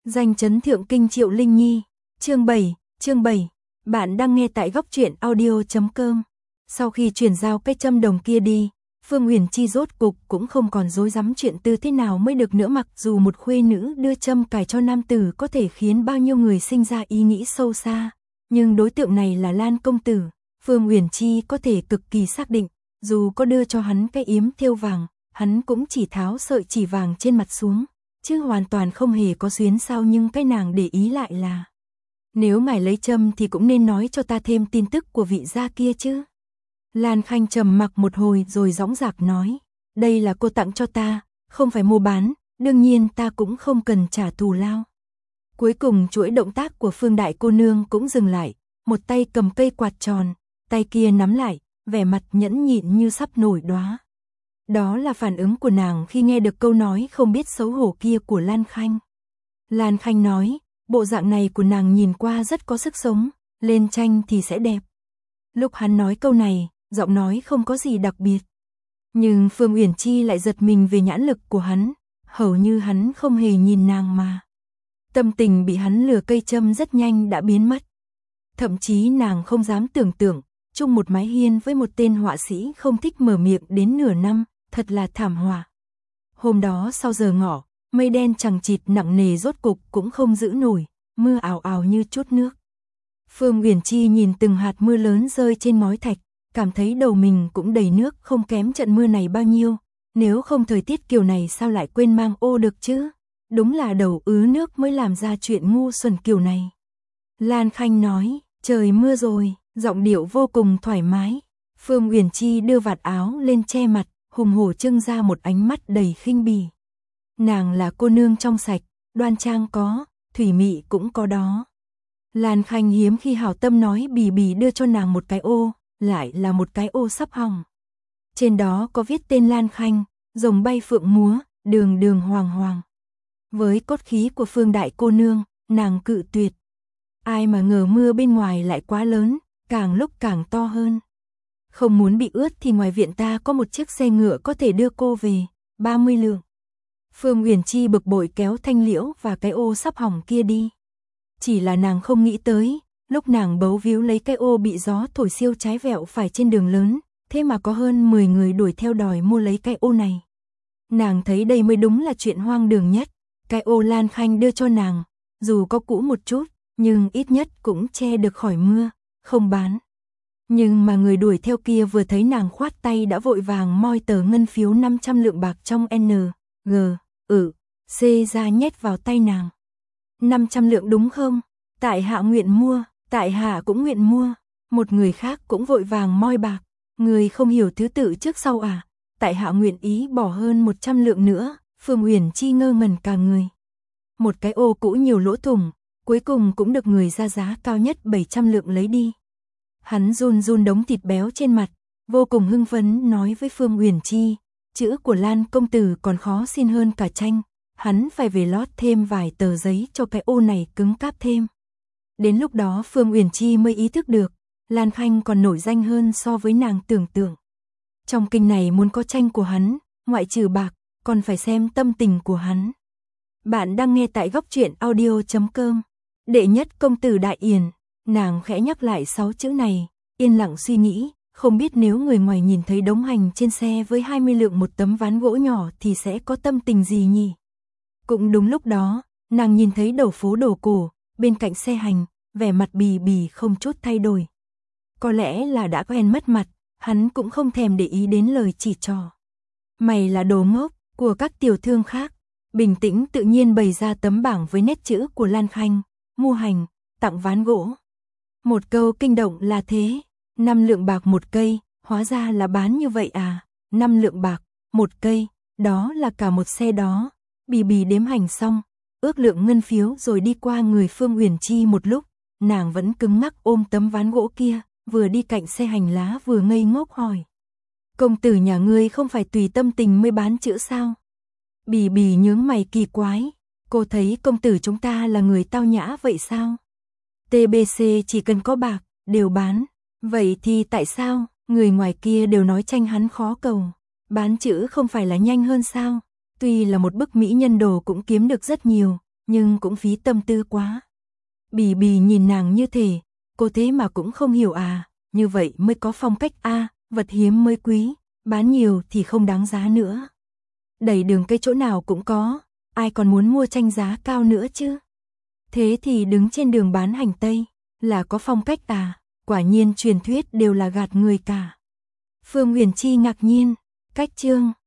Danh chấn thượng kinh Triệu Linh Nhi, chương 7, bạn đang nghe tại góc truyện audio.com. Sau khi chuyển giao cái châm đồng kia đi, Phương Uyển Chi rốt cục cũng không còn rối rắm chuyện tư thế nào mới được nữa, mặc dù một khuê nữ đưa châm cài cho nam tử có thể khiến bao nhiêu người sinh ra ý nghĩ sâu xa, nhưng đối tượng này là Lan công tử, Phương Uyển Chi có thể cực kỳ xác định, dù có đưa cho hắn cái yếm thêu vàng, hắn cũng chỉ tháo sợi chỉ vàng trên mặt xuống, chứ hoàn toàn không hề có xuyến sao. Nhưng cái nàng để ý lại là, nếu ngài lấy châm thì cũng nên nói cho ta thêm tin tức của vị gia kia chứ. Lan Khanh trầm mặc một hồi rồi dõng dạc nói, đây là cô tặng cho ta, không phải mua bán, đương nhiên ta cũng không cần trả thù lao. Cuối cùng chuỗi động tác của Phương đại cô nương cũng dừng lại, một tay cầm cây quạt tròn, tay kia nắm lại, vẻ mặt nhẫn nhịn như sắp nổi đóa. Đó là phản ứng của nàng khi nghe được câu nói không biết xấu hổ kia của Lan Khanh. Lan Khanh nói, bộ dạng này của nàng nhìn qua rất có sức sống, lên tranh thì sẽ đẹp. Lúc hắn nói câu này, giọng nói không có gì đặc biệt. Nhưng Phương Uyển Chi lại giật mình về nhãn lực của hắn, hầu như hắn không hề nhìn nàng mà. Tâm tình bị hắn lừa cây châm rất nhanh đã biến mất. Thậm chí nàng không dám tưởng tượng, chung một mái hiên với một tên họa sĩ không thích mở miệng đến nửa năm, thật là thảm họa. Hôm đó sau giờ ngọ, mây đen chằng chịt nặng nề rốt cục cũng không giữ nổi, mưa ào ào như trút nước. Phương Uyển Chi nhìn từng hạt mưa lớn rơi trên ngói thạch, cảm thấy đầu mình cũng đầy nước, không kém trận mưa này bao nhiêu, nếu không thời tiết kiểu này sao lại quên mang ô được chứ, đúng là đầu ứ nước mới làm ra chuyện ngu xuẩn kiểu này. Lan Khanh nói, trời mưa rồi, giọng điệu vô cùng thoải mái. Phương Uyển Chi đưa vạt áo lên che mặt, hùng hổ trưng ra một ánh mắt đầy khinh bỉ. Nàng là cô nương trong sạch, đoan trang có, thủy mị cũng có đó. Lan Khanh hiếm khi hảo tâm nói bì bì đưa cho nàng một cái ô, lại là một cái ô sắp hỏng. Trên đó có viết tên Lan Khanh, rồng bay phượng múa, đường đường hoàng hoàng. Với cốt khí của Phương đại cô nương, nàng cự tuyệt. Ai mà ngờ mưa bên ngoài lại quá lớn, càng lúc càng to hơn. Không muốn bị ướt thì ngoài viện ta có một chiếc xe ngựa có thể đưa cô về, 30 lượng. Phương Uyển Chi bực bội kéo thanh liễu và cái ô sắp hỏng kia đi. Chỉ là nàng không nghĩ tới, lúc nàng bấu víu lấy cái ô bị gió thổi siêu trái vẹo phải trên đường lớn, thế mà có hơn 10 người đuổi theo đòi mua lấy cái ô này. Nàng thấy đây mới đúng là chuyện hoang đường nhất, cái ô Lan Khanh đưa cho nàng, dù có cũ một chút, nhưng ít nhất cũng che được khỏi mưa, không bán. Nhưng mà người đuổi theo kia vừa thấy nàng khoát tay đã vội vàng moi tờ ngân phiếu 500 lượng bạc trong N, G, C ra nhét vào tay nàng. 500 lượng đúng không? Tại hạ nguyện mua, tại hạ cũng nguyện mua. Một người khác cũng vội vàng moi bạc. Người không hiểu thứ tự trước sau à? Tại hạ nguyện ý bỏ hơn 100 lượng nữa. Phương Uyển Chi ngơ ngẩn cả người. Một cái ô cũ nhiều lỗ thủng, cuối cùng cũng được người ra giá cao nhất 700 lượng lấy đi. Hắn run run đống thịt béo trên mặt, vô cùng hưng phấn nói với Phương Uyển Chi, chữ của Lan công tử còn khó xin hơn cả tranh, hắn phải về lót thêm vài tờ giấy cho cái ô này cứng cáp thêm. Đến lúc đó Phương Uyển Chi mới ý thức được, Lan Khanh còn nổi danh hơn so với nàng tưởng tượng. Trong kinh này muốn có tranh của hắn, ngoại trừ bạc, còn phải xem tâm tình của hắn. Bạn đang nghe tại góc truyện audio.com. Đệ nhất công tử Đại Yển. Nàng khẽ nhắc lại 6 chữ này, yên lặng suy nghĩ, không biết nếu người ngoài nhìn thấy đống hành trên xe với 20 lượng một tấm ván gỗ nhỏ thì sẽ có tâm tình gì nhỉ? Cũng đúng lúc đó, nàng nhìn thấy đầu phố đồ cổ, bên cạnh xe hành, vẻ mặt bì bì không chút thay đổi. Có lẽ là đã quen mất mặt, hắn cũng không thèm để ý đến lời chỉ trò. Mày là đồ ngốc của các tiểu thương khác, bình tĩnh tự nhiên bày ra tấm bảng với nét chữ của Lan Khanh, mua hành, tặng ván gỗ. Một câu kinh động là thế, 5 lượng bạc một cây, hóa ra là bán như vậy à, 5 lượng bạc, một cây, đó là cả một xe đó. Bì bì đếm hành xong, ước lượng ngân phiếu rồi đi qua người Phương Uyển Chi một lúc, nàng vẫn cứng ngắc ôm tấm ván gỗ kia, vừa đi cạnh xe hành lá vừa ngây ngốc hỏi. Công tử nhà ngươi không phải tùy tâm tình mới bán chữ sao? Bì bì nhướng mày kỳ quái, cô thấy công tử chúng ta là người tao nhã vậy sao? TBC chỉ cần có bạc, đều bán. Vậy thì tại sao, người ngoài kia đều nói tranh hắn khó cầu. Bán chữ không phải là nhanh hơn sao? Tuy là một bức mỹ nhân đồ cũng kiếm được rất nhiều, nhưng cũng phí tâm tư quá. Bì bì nhìn nàng như thế, cô thế mà cũng không hiểu à, như vậy mới có phong cách a, vật hiếm mới quý, bán nhiều thì không đáng giá nữa. Đẩy đường cây chỗ nào cũng có, ai còn muốn mua tranh giá cao nữa chứ. Thế thì đứng trên đường bán hành tây, là có phong cách à, quả nhiên truyền thuyết đều là gạt người cả. Phương Huyền Chi ngạc nhiên, cách chương.